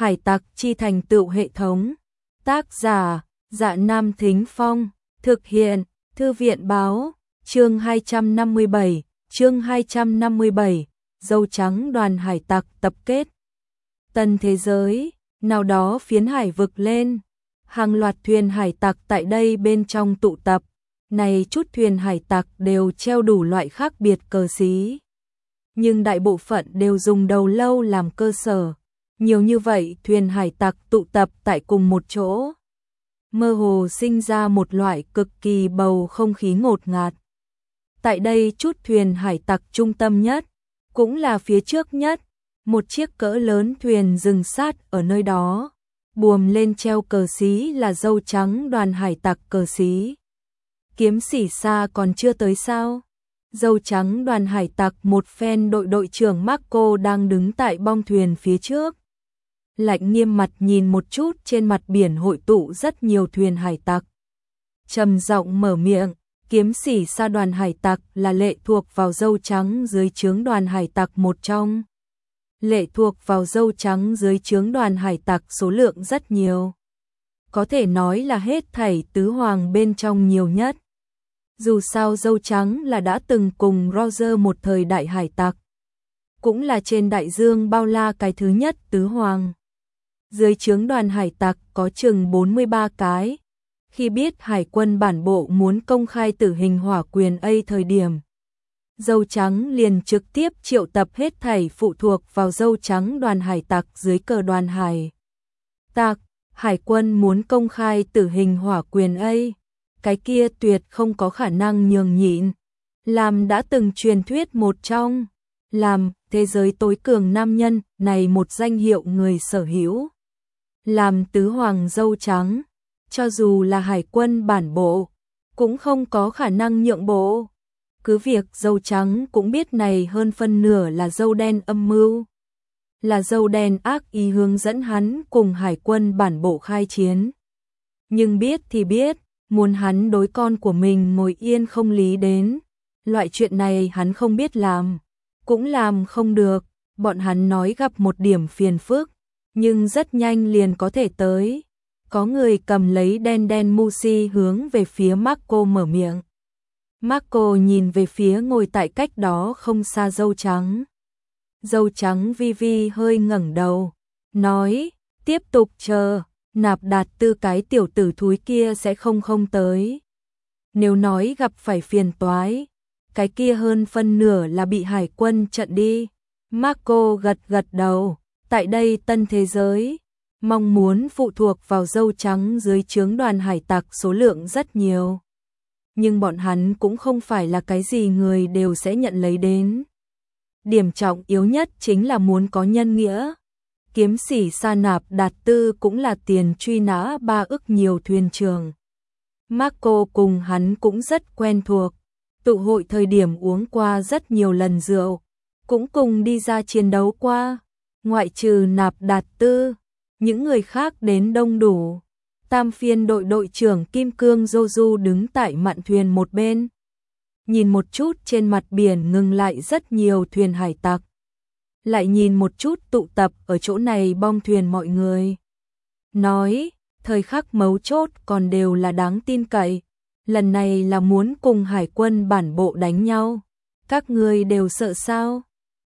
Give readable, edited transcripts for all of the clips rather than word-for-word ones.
Hải tặc chi thành tựu hệ thống. Tác giả: Dạ Nam Thính Phong. Thực hiện: Thư viện báo. Chương 257. Chương 257. Dâu trắng đoàn hải tặc tập kết. Tân thế giới, nào đó phiến hải vực lên. Hàng loạt thuyền hải tặc tại đây bên trong tụ tập. Này chút thuyền hải tặc đều treo đủ loại khác biệt cờ xí. Nhưng đại bộ phận đều dùng đầu lâu làm cơ sở. Nhiều như vậy thuyền hải tặc tụ tập tại cùng một chỗ. Mơ hồ sinh ra một loại cực kỳ bầu không khí ngột ngạt. Tại đây chút thuyền hải tặc trung tâm nhất, cũng là phía trước nhất, một chiếc cỡ lớn thuyền dừng sát ở nơi đó. Buồm lên treo cờ xí là dâu trắng đoàn hải tặc cờ xí. Kiếm Sĩ Sa còn chưa tới sao? Dâu trắng đoàn hải tặc một phen đội trưởng Marco đang đứng tại bong thuyền phía trước. Lạnh nghiêm mặt nhìn một chút trên mặt biển hội tụ rất nhiều thuyền hải tặc. Trầm giọng mở miệng, Kiếm Sĩ Sa đoàn hải tặc là lệ thuộc vào dâu trắng dưới trướng đoàn hải tặc một trong. Lệ thuộc vào dâu trắng dưới trướng đoàn hải tặc số lượng rất nhiều. Có thể nói là hết thảy tứ hoàng bên trong nhiều nhất. Dù sao dâu trắng là đã từng cùng Roger một thời đại hải tặc. Cũng là trên đại dương bao la cái thứ nhất tứ hoàng. Dưới trướng đoàn hải tặc có chừng 43 cái. Khi biết hải quân bản bộ muốn công khai tử hình hỏa quyền thời điểm, dâu trắng liền trực tiếp triệu tập hết thảy phụ thuộc vào dâu trắng đoàn hải tặc dưới cờ đoàn hải tặc. Hải quân muốn công khai tử hình hỏa quyền cái kia tuyệt không có khả năng nhường nhịn. Làm đã từng truyền thuyết một trong, làm thế giới tối cường nam nhân này một danh hiệu người sở hữu. Làm tứ hoàng dâu trắng, cho dù là hải quân bản bộ, cũng không có khả năng nhượng bộ. Cứ việc dâu trắng cũng biết này hơn phân nửa là dâu đen âm mưu. Là dâu đen ác ý hướng dẫn hắn cùng hải quân bản bộ khai chiến. Nhưng biết thì biết, muốn hắn đối con của mình ngồi yên không lý đến. Loại chuyện này hắn không biết làm, cũng làm không được. Bọn hắn nói gặp một điểm phiền phức, nhưng rất nhanh liền có thể tới. Có người cầm lấy đen Musi hướng về phía Marco mở miệng. Marco nhìn về phía ngồi tại cách đó không xa dâu trắng. Dâu trắng vi vi hơi ngẩng đầu, nói, tiếp tục chờ, Nạp Đạt Tư cái tiểu tử thúi kia sẽ không tới. Nếu nói gặp phải phiền toái, cái kia hơn phân nửa là bị hải quân trận đi. Marco gật đầu, tại đây tân thế giới, mong muốn phụ thuộc vào dâu trắng dưới trướng đoàn hải tặc số lượng rất nhiều. Nhưng bọn hắn cũng không phải là cái gì người đều sẽ nhận lấy đến. Điểm trọng yếu nhất chính là muốn có nhân nghĩa. Kiếm Sĩ Sa Nạp Đạt Tư cũng là tiền truy nã 3 ức nhiều thuyền trưởng. Marco cùng hắn cũng rất quen thuộc. Tụ hội thời điểm uống qua rất nhiều lần rượu. Cũng cùng đi ra chiến đấu qua. Ngoại trừ Nạp Đạt Tư, những người khác đến đông đủ. Tam phiên đội trưởng Kim Cương Joju đứng tại mạn thuyền một bên. Nhìn một chút trên mặt biển ngừng lại rất nhiều thuyền hải tặc. Lại nhìn một chút tụ tập ở chỗ này bong thuyền mọi người. Nói, thời khắc mấu chốt còn đều là đáng tin cậy. Lần này là muốn cùng hải quân bản bộ đánh nhau. Các người đều sợ sao?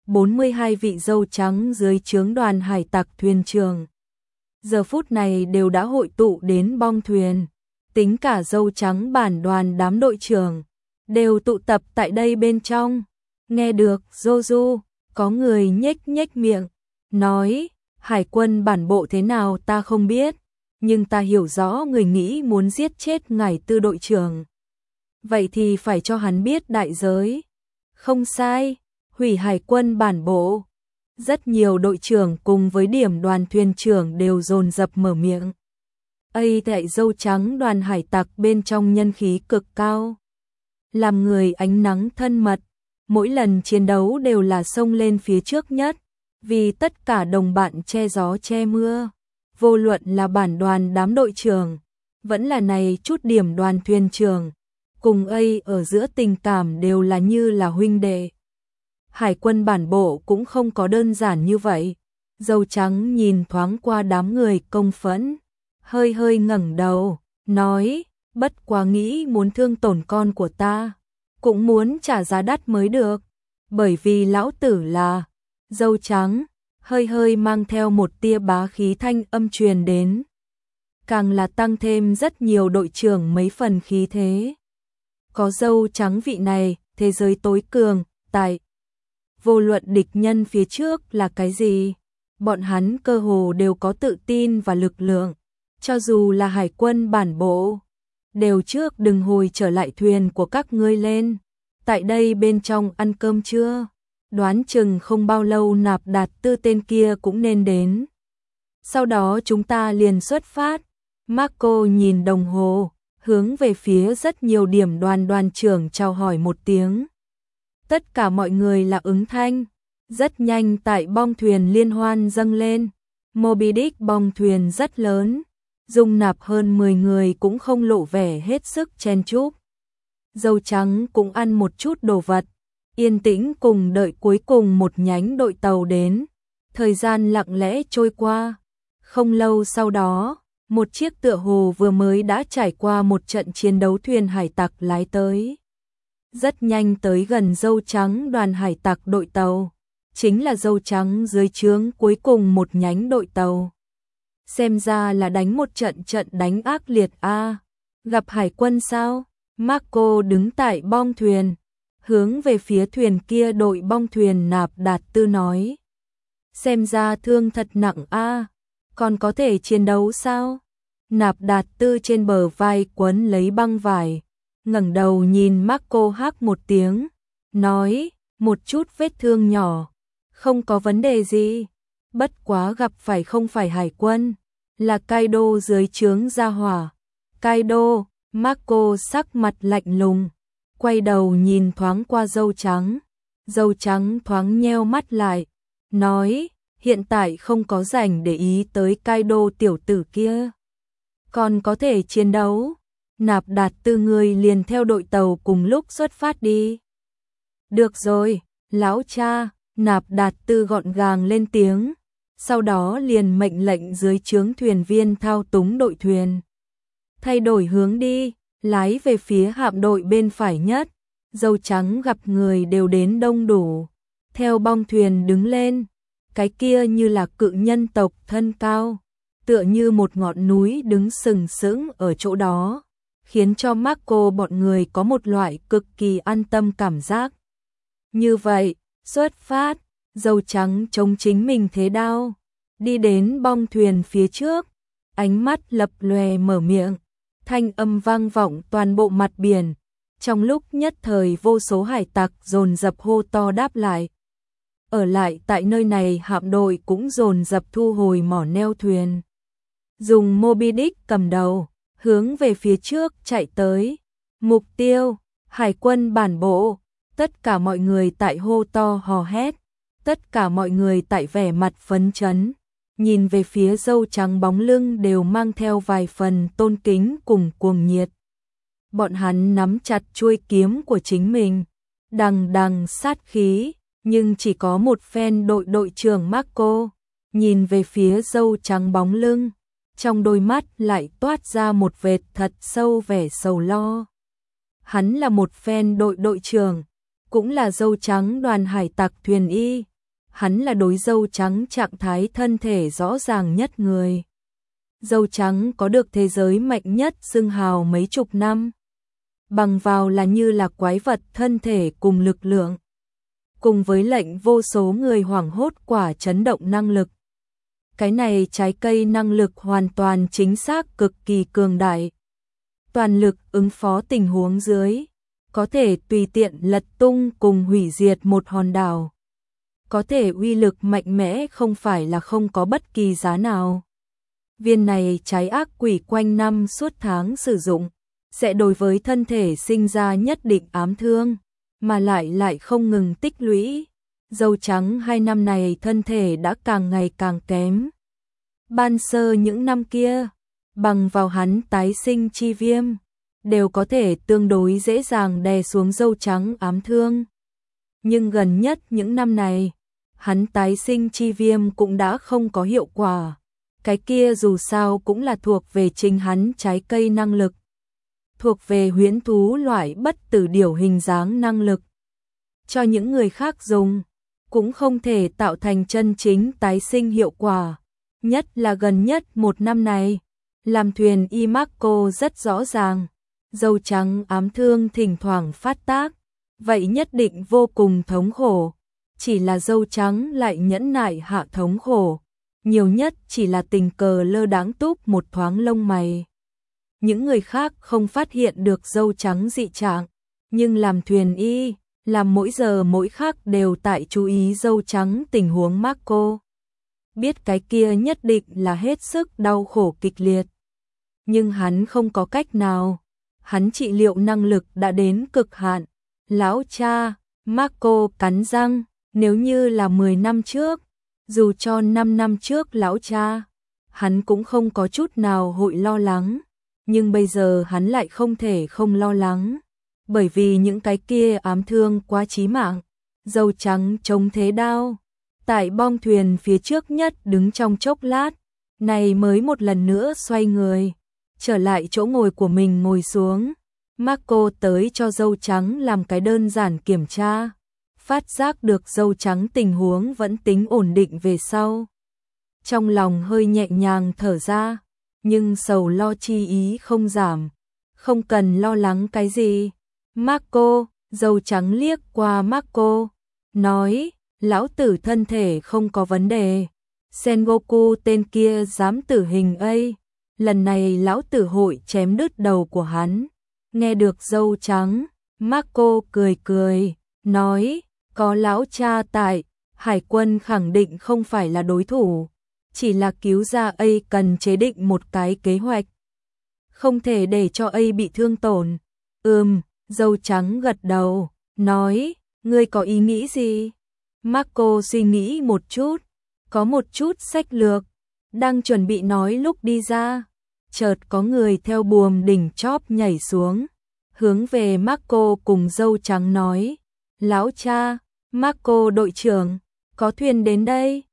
42 vị dâu trắng dưới trướng đoàn hải tặc thuyền trưởng. Giờ phút này đều đã hội tụ đến bong thuyền. Tính cả dâu trắng bản đoàn đám đội trưởng. Đều tụ tập tại đây bên trong. Nghe được Joju, có người nhếch miệng, nói, hải quân bản bộ thế nào ta không biết, nhưng ta hiểu rõ người nghĩ muốn giết chết ngài Tư đội trưởng. Vậy thì phải cho hắn biết đại giới. Không sai, hủy hải quân bản bộ. Rất nhiều đội trưởng cùng với điểm đoàn thuyền trưởng đều dồn dập mở miệng. Tại dâu trắng đoàn hải tặc bên trong nhân khí cực cao. Làm người ánh nắng thân mật, mỗi lần chiến đấu đều là xông lên phía trước nhất, vì tất cả đồng bạn che gió che mưa. Vô luận là bản đoàn đám đội trưởng, vẫn là này chút điểm đoàn thuyền trưởng, cùng ở giữa tình cảm đều là như là huynh đệ. Hải quân bản bộ cũng không có đơn giản như vậy. Dâu trắng nhìn thoáng qua đám người công phẫn, hơi hơi ngẩng đầu, nói, bất quá nghĩ muốn thương tổn con của ta, cũng muốn trả giá đắt mới được, bởi vì lão tử là dâu trắng, hơi hơi mang theo một tia bá khí thanh âm truyền đến. Càng là tăng thêm rất nhiều đội trưởng mấy phần khí thế. Có dâu trắng vị này, thế giới tối cường, tại vô luận địch nhân phía trước là cái gì, bọn hắn cơ hồ đều có tự tin và lực lượng, cho dù là hải quân bản bộ, đều trước đừng hồi trở lại thuyền của các ngươi lên, tại đây bên trong ăn cơm chưa, đoán chừng không bao lâu Nạp Đạt Tư tên kia cũng nên đến. Sau đó chúng ta liền xuất phát. Marco nhìn đồng hồ, hướng về phía rất nhiều điểm đoàn trưởng chào hỏi một tiếng. Tất cả mọi người là ứng thanh, rất nhanh tại bong thuyền liên hoan dâng lên. Moby Dick bong thuyền rất lớn, dung nạp hơn 10 người cũng không lộ vẻ hết sức chen chúc. Dâu trắng cũng ăn một chút đồ vật, yên tĩnh cùng đợi cuối cùng một nhánh đội tàu đến. Thời gian lặng lẽ trôi qua, không lâu sau đó, một chiếc tựa hồ vừa mới đã trải qua một trận chiến đấu thuyền hải tặc lái tới. Rất nhanh tới gần dâu trắng đoàn hải tặc đội tàu, chính là dâu trắng dưới trướng cuối cùng một nhánh đội tàu. Xem ra là đánh một trận đánh ác liệt a. Gặp hải quân sao? Marco đứng tại bong thuyền, hướng về phía thuyền kia đội bong thuyền Nạp Đạt Tư nói. Xem ra thương thật nặng a. Còn có thể chiến đấu sao? Nạp Đạt Tư trên bờ vai quấn lấy băng vải, ngẩng đầu nhìn Marco hắc một tiếng, nói, một chút vết thương nhỏ, không có vấn đề gì, bất quá gặp phải không phải hải quân, là Kaido dưới trướng gia hỏa. Kaido, Marco sắc mặt lạnh lùng, quay đầu nhìn thoáng qua dâu trắng thoáng nheo mắt lại, nói, hiện tại không có rảnh để ý tới Kaido tiểu tử kia. Còn có thể chiến đấu, Nạp Đạt Tư người liền theo đội tàu cùng lúc xuất phát đi. Được rồi, lão cha, Nạp Đạt Tư gọn gàng lên tiếng, sau đó liền mệnh lệnh dưới trướng thuyền viên thao túng đội thuyền. Thay đổi hướng đi, lái về phía hạm đội bên phải nhất, dâu trắng gặp người đều đến đông đủ, theo bong thuyền đứng lên, cái kia như là cự nhân tộc thân cao, tựa như một ngọn núi đứng sừng sững ở chỗ đó, khiến cho Marco bọn người có một loại cực kỳ an tâm cảm giác. Như vậy, xuất phát, dâu trắng chống chính mình thế đao, đi đến bong thuyền phía trước, ánh mắt lập lòe mở miệng, thanh âm vang vọng toàn bộ mặt biển, trong lúc nhất thời vô số hải tặc dồn dập hô to đáp lại. Ở lại tại nơi này hạm đội cũng dồn dập thu hồi mỏ neo thuyền. Dùng Moby Dick cầm đầu, hướng về phía trước chạy tới. Mục tiêu, hải quân bản bộ, tất cả mọi người tại hô to hò hét, tất cả mọi người tại vẻ mặt phấn chấn, nhìn về phía dâu trắng bóng lưng đều mang theo vài phần tôn kính cùng cuồng nhiệt. Bọn hắn nắm chặt chuôi kiếm của chính mình, đằng đằng sát khí, nhưng chỉ có một phen đội trưởng Marco, nhìn về phía dâu trắng bóng lưng, trong đôi mắt lại toát ra một vệt thật sâu vẻ sầu lo. Hắn là một phen đội trưởng, cũng là dâu trắng đoàn hải tặc thuyền y, hắn là đối dâu trắng trạng thái thân thể rõ ràng nhất người. Dâu trắng có được thế giới mạnh nhất xưng hào mấy chục năm, bằng vào là như là quái vật thân thể cùng lực lượng, cùng với lệnh vô số người hoảng hốt quả chấn động năng lực. Cái này trái cây năng lực hoàn toàn chính xác cực kỳ cường đại. Toàn lực ứng phó tình huống dưới, có thể tùy tiện lật tung cùng hủy diệt một hòn đảo. Có thể uy lực mạnh mẽ không phải là không có bất kỳ giá nào. Viên này trái ác quỷ quanh năm suốt tháng sử dụng, sẽ đối với thân thể sinh ra nhất định ám thương, mà lại không ngừng tích lũy. Dâu trắng 2 năm này thân thể đã càng ngày càng kém. Ban sơ những năm kia, bằng vào hắn tái sinh chi viêm, đều có thể tương đối dễ dàng đè xuống dâu trắng ám thương. Nhưng gần nhất những năm này, hắn tái sinh chi viêm cũng đã không có hiệu quả. Cái kia dù sao cũng là thuộc về chính hắn trái cây năng lực, thuộc về huyễn thú loại bất tử điểu hình dáng năng lực. Cho những người khác dùng, cũng không thể tạo thành chân chính tái sinh hiệu quả. Nhất là gần nhất một năm này, làm thuyền y Marco rất rõ ràng, dâu trắng ám thương thỉnh thoảng phát tác, vậy nhất định vô cùng thống khổ. Chỉ là dâu trắng lại nhẫn nại hạ thống khổ, nhiều nhất chỉ là tình cờ lơ đãng túp một thoáng lông mày. Những người khác không phát hiện được dâu trắng dị trạng, nhưng làm thuyền y, làm mỗi giờ mỗi khắc đều tại chú ý dâu trắng tình huống Marco. Biết cái kia nhất định là hết sức đau khổ kịch liệt. Nhưng hắn không có cách nào, hắn trị liệu năng lực đã đến cực hạn. Lão cha, Marco cắn răng, nếu như là 10 năm trước, dù cho 5 năm trước lão cha, hắn cũng không có chút nào hội lo lắng. Nhưng bây giờ hắn lại không thể không lo lắng, bởi vì những cái kia ám thương quá chí mạng. Dâu trắng chống thế đao, tại bong thuyền phía trước nhất đứng trong chốc lát, này mới một lần nữa xoay người, trở lại chỗ ngồi của mình ngồi xuống. Marco tới cho dâu trắng làm cái đơn giản kiểm tra, phát giác được dâu trắng tình huống vẫn tính ổn định về sau. Trong lòng hơi nhẹ nhàng thở ra, nhưng sầu lo chi ý không giảm, không cần lo lắng cái gì. Marco, dâu trắng liếc qua Marco, nói, lão tử thân thể không có vấn đề. Sengoku tên kia dám tử hình ấy, lần này lão tử hội chém đứt đầu của hắn. Nghe được dâu trắng, Marco cười cười, nói, có lão cha tại, hải quân khẳng định không phải là đối thủ, chỉ là cứu ra ấy cần chế định một cái kế hoạch, không thể để cho ấy bị thương tổn. Dâu trắng gật đầu, nói, ngươi có ý nghĩ gì? Marco suy nghĩ một chút, có một chút sách lược, đang chuẩn bị nói lúc đi ra, chợt có người theo buồm đỉnh chóp nhảy xuống, hướng về Marco cùng dâu trắng nói, lão cha, Marco đội trưởng, có thuyền đến đây.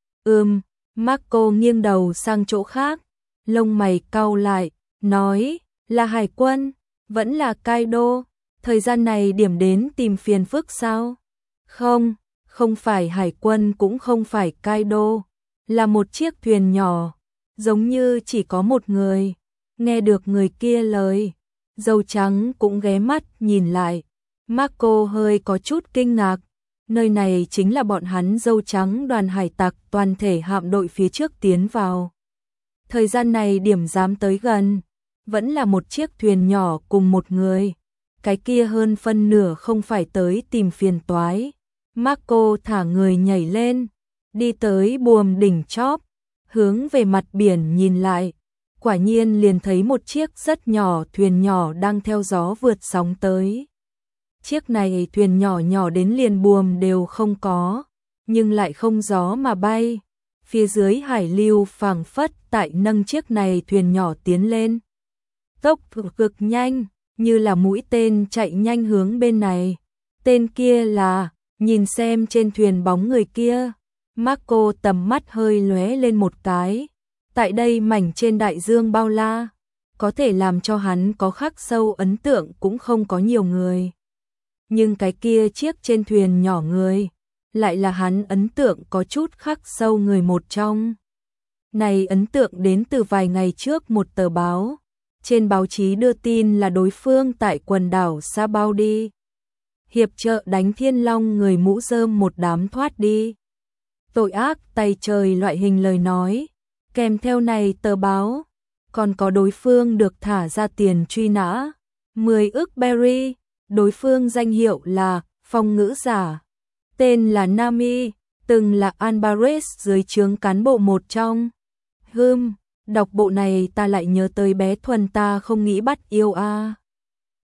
Marco nghiêng đầu sang chỗ khác, lông mày cau lại, nói, là hải quân, vẫn là Kaido, thời gian này điểm đến tìm phiền phức sao? Không, không phải hải quân cũng không phải Kaido, là một chiếc thuyền nhỏ, giống như chỉ có một người. Nghe được người kia lời, dâu trắng cũng ghé mắt nhìn lại, Marco hơi có chút kinh ngạc. Nơi này chính là bọn hắn dâu trắng đoàn hải tặc toàn thể hạm đội phía trước tiến vào. Thời gian này điểm dám tới gần, vẫn là một chiếc thuyền nhỏ cùng một người. Cái kia hơn phân nửa không phải tới tìm phiền toái. Marco thả người nhảy lên, đi tới buồm đỉnh chóp, hướng về mặt biển nhìn lại. Quả nhiên liền thấy một chiếc rất nhỏ thuyền nhỏ đang theo gió vượt sóng tới. Chiếc này thuyền nhỏ nhỏ đến liền buồm đều không có, nhưng lại không gió mà bay. Phía dưới hải lưu phảng phất tại nâng chiếc này thuyền nhỏ tiến lên. Tốc độ cực nhanh, như là mũi tên chạy nhanh hướng bên này. Tên kia là, nhìn xem trên thuyền bóng người kia. Marco tầm mắt hơi lóe lên một cái. Tại đây mảnh trên đại dương bao la, có thể làm cho hắn có khắc sâu ấn tượng cũng không có nhiều người. Nhưng cái kia chiếc trên thuyền nhỏ người, lại là hắn ấn tượng có chút khắc sâu người một trong. Này ấn tượng đến từ vài ngày trước một tờ báo. Trên báo chí đưa tin là đối phương tại quần đảo Sabaudi hiệp trợ đánh Thiên Long người mũ rơm một đám thoát đi. Tội ác tay trời loại hình lời nói, kèm theo này tờ báo, còn có đối phương được thả ra tiền truy nã, 10 ức berry, đối phương danh hiệu là phong ngữ giả, tên là Nami, từng là Alvarez dưới trướng cán bộ một trong. Đọc bộ này ta lại nhớ tới bé Thuần ta không nghĩ bắt yêu a.